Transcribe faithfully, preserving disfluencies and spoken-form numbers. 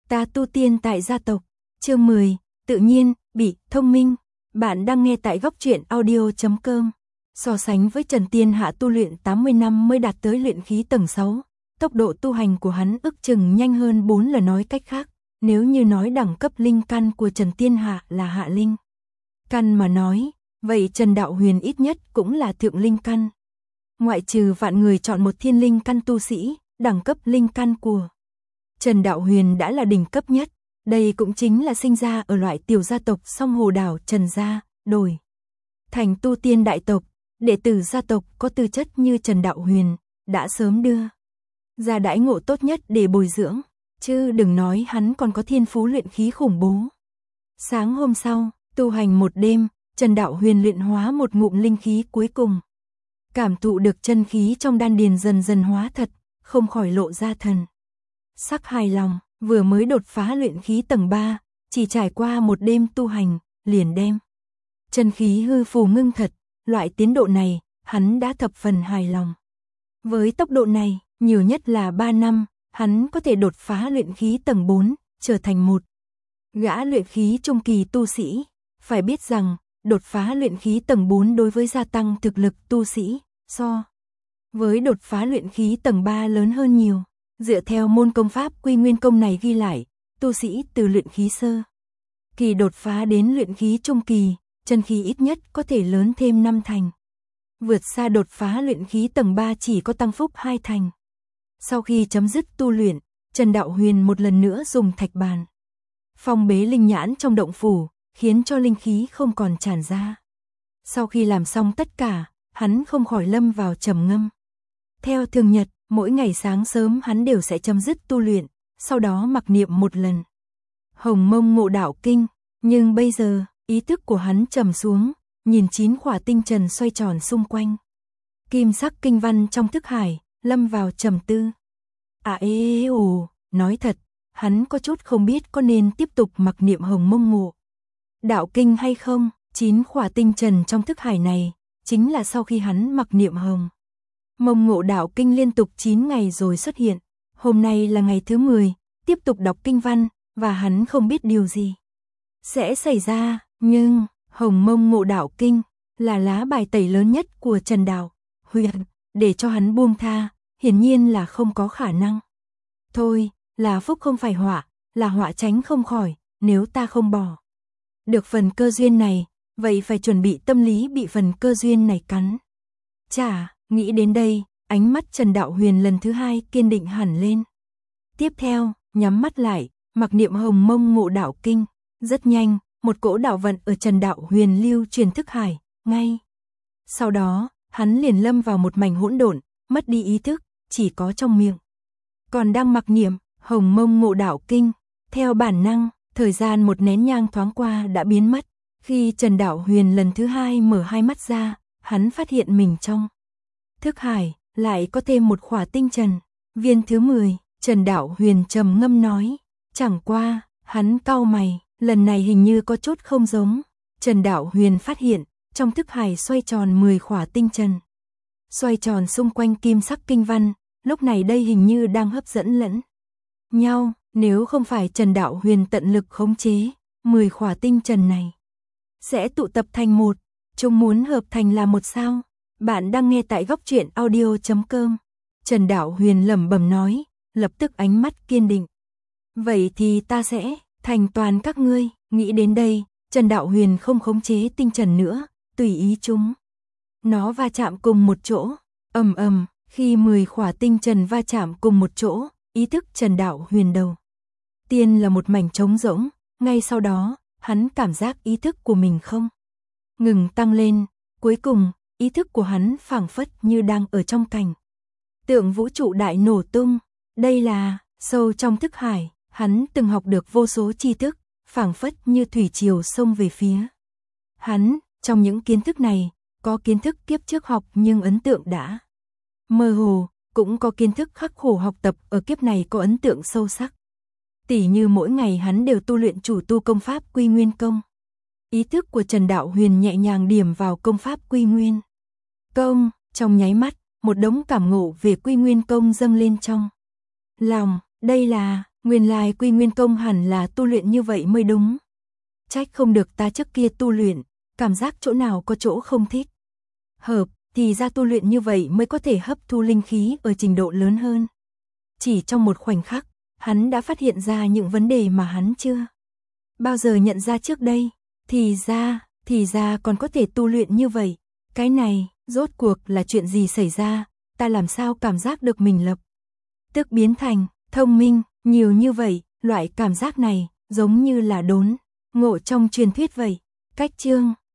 Ta tu tiên tại gia tộc, chương mười, tự nhiên, bị, thông minh. Bạn đang nghe tại góc truyện audio chấm com. So sánh với Trần Tiên Hạ tu luyện tám mươi năm mới đạt tới luyện khí tầng sáu, tốc độ tu hành của hắn ức chừng nhanh hơn bốn lần. Nói cách khác, nếu như nói đẳng cấp linh căn của Trần Tiên Hạ là hạ linh căn mà nói, vậy Trần Đạo Huyền ít nhất cũng là thượng linh căn. Ngoại trừ vạn người chọn một thiên linh căn tu sĩ, đẳng cấp linh căn của Trần Đạo Huyền đã là đỉnh cấp nhất. Đây cũng chính là sinh ra ở loại tiểu gia tộc Song Hồ Đảo Trần gia, đổi thành tu tiên đại tộc, đệ tử gia tộc có tư chất như Trần Đạo Huyền đã sớm đưa ra đãi ngộ tốt nhất để bồi dưỡng, chứ đừng nói hắn còn có thiên phú luyện khí khủng bố. Sáng hôm sau, tu hành một đêm, Trần Đạo Huyền luyện hóa một ngụm linh khí cuối cùng. Cảm thụ được chân khí trong đan điền dần dần hóa thật, không khỏi lộ ra thần sắc hài lòng. Vừa mới đột phá luyện khí tầng ba, chỉ trải qua một đêm tu hành, liền đem chân khí hư phù ngưng thật, loại tiến độ này, hắn đã thập phần hài lòng. Với tốc độ này, nhiều nhất là ba năm, hắn có thể đột phá luyện khí tầng bốn, trở thành một gã luyện khí trung kỳ tu sĩ. Phải biết rằng, đột phá luyện khí tầng bốn đối với gia tăng thực lực tu sĩ, so với đột phá luyện khí tầng ba lớn hơn nhiều. Dựa theo môn công pháp Quy Nguyên Công này ghi lại, tu sĩ từ luyện khí sơ kỳ đột phá đến luyện khí trung kỳ, chân khí ít nhất có thể lớn thêm năm thành. Vượt xa đột phá luyện khí tầng ba chỉ có tăng phúc hai thành. Sau khi chấm dứt tu luyện, Trần Đạo Huyền một lần nữa dùng thạch bàn phong bế linh nhãn trong động phủ, khiến cho linh khí không còn tràn ra. Sau khi làm xong tất cả, hắn không khỏi lâm vào trầm ngâm. Theo thường nhật, mỗi ngày sáng sớm hắn đều sẽ chấm dứt tu luyện, sau đó mặc niệm một lần Hồng Mông Ngộ Đạo Kinh. Nhưng bây giờ, ý thức của hắn trầm xuống, nhìn chín khỏa tinh trần xoay tròn xung quanh kim sắc kinh văn trong thức hải, lâm vào trầm tư. À ê ồ, nói thật, hắn có chút không biết có nên tiếp tục mặc niệm Hồng Mông Ngộ Đạo Kinh hay không. Chín khỏa tinh trần trong thức hải này, chính là sau khi hắn mặc niệm Hồng Mông Ngộ Đạo Kinh liên tục chín ngày rồi xuất hiện. Hôm nay là ngày thứ mười, tiếp tục đọc kinh văn, và hắn không biết điều gì sẽ xảy ra, nhưng Hồng Mông Ngộ Đạo Kinh là lá bài tẩy lớn nhất của Trần Đạo Huyền, để cho hắn buông tha, hiển nhiên là không có khả năng. Thôi, là phúc không phải họa, là họa tránh không khỏi, nếu ta không bỏ được phần cơ duyên này, vậy phải chuẩn bị tâm lý bị phần cơ duyên này cắn. Chả, nghĩ đến đây, ánh mắt Trần Đạo Huyền lần thứ hai kiên định hẳn lên. Tiếp theo, nhắm mắt lại, mặc niệm Hồng Mông Ngộ Đạo Kinh. Rất nhanh, một cỗ đạo vận ở Trần Đạo Huyền lưu truyền thức hải, ngay sau đó, hắn liền lâm vào một mảnh hỗn độn, mất đi ý thức, chỉ có trong miệng còn đang mặc niệm Hồng Mông Ngộ Đạo Kinh. Theo bản năng, thời gian một nén nhang thoáng qua đã biến mất. Khi Trần Đạo Huyền lần thứ hai mở hai mắt ra, hắn phát hiện mình trong thức hải lại có thêm một khỏa tinh trần. Viên thứ mười, Trần Đạo Huyền trầm ngâm nói. Chẳng qua, hắn cau mày, lần này hình như có chút không giống. Trần Đạo Huyền phát hiện, trong thức hải xoay tròn mười khỏa tinh trần, xoay tròn xung quanh kim sắc kinh văn, lúc này đây hình như đang hấp dẫn lẫn nhau. Nếu không phải Trần Đạo Huyền tận lực khống chế, mười khỏa tinh trần này sẽ tụ tập thành một, chúng muốn hợp thành là một sao. Bạn đang nghe tại góc truyện audio chấm com. Trần Đạo Huyền lẩm bẩm nói, lập tức ánh mắt kiên định. Vậy thì ta sẽ thành toàn các ngươi. Nghĩ đến đây, Trần Đạo Huyền không khống chế tinh trần nữa, tùy ý chúng nó va chạm cùng một chỗ. Ầm ầm, khi mười khỏa tinh trần va chạm cùng một chỗ, ý thức Trần Đạo Huyền đầu tiên là một mảnh trống rỗng. Ngay sau đó, hắn cảm giác ý thức của mình không ngừng tăng lên. Cuối cùng, ý thức của hắn phảng phất như đang ở trong cảnh tượng vũ trụ đại nổ tung. Đây là sâu trong thức hải, hắn từng học được vô số tri thức, phảng phất như thủy triều xông về phía hắn. Trong những kiến thức này, có kiến thức kiếp trước học nhưng ấn tượng đã mơ hồ, cũng có kiến thức khắc khổ học tập ở kiếp này có ấn tượng sâu sắc. Tỉ như mỗi ngày hắn đều tu luyện chủ tu công pháp Quy Nguyên Công. Ý thức của Trần Đạo Huyền nhẹ nhàng điểm vào công pháp Quy Nguyên Công, trong nháy mắt, một đống cảm ngộ về Quy Nguyên Công dâng lên trong lòng. Đây là Nguyên lai Quy Nguyên công hẳn là tu luyện như vậy mới đúng. Trách không được ta trước kia tu luyện, cảm giác chỗ nào có chỗ không thích. Hợp, thì ra tu luyện như vậy mới có thể hấp thu linh khí ở trình độ lớn hơn. Chỉ trong một khoảnh khắc, hắn đã phát hiện ra những vấn đề mà hắn chưa bao giờ nhận ra trước đây. Thì ra, thì ra còn có thể tu luyện như vậy. Cái này, rốt cuộc là chuyện gì xảy ra, ta làm sao cảm giác được mình lập tức biến thành thông minh nhiều như vậy, loại cảm giác này giống như là đốn ngộ trong truyền thuyết vậy. Cách chương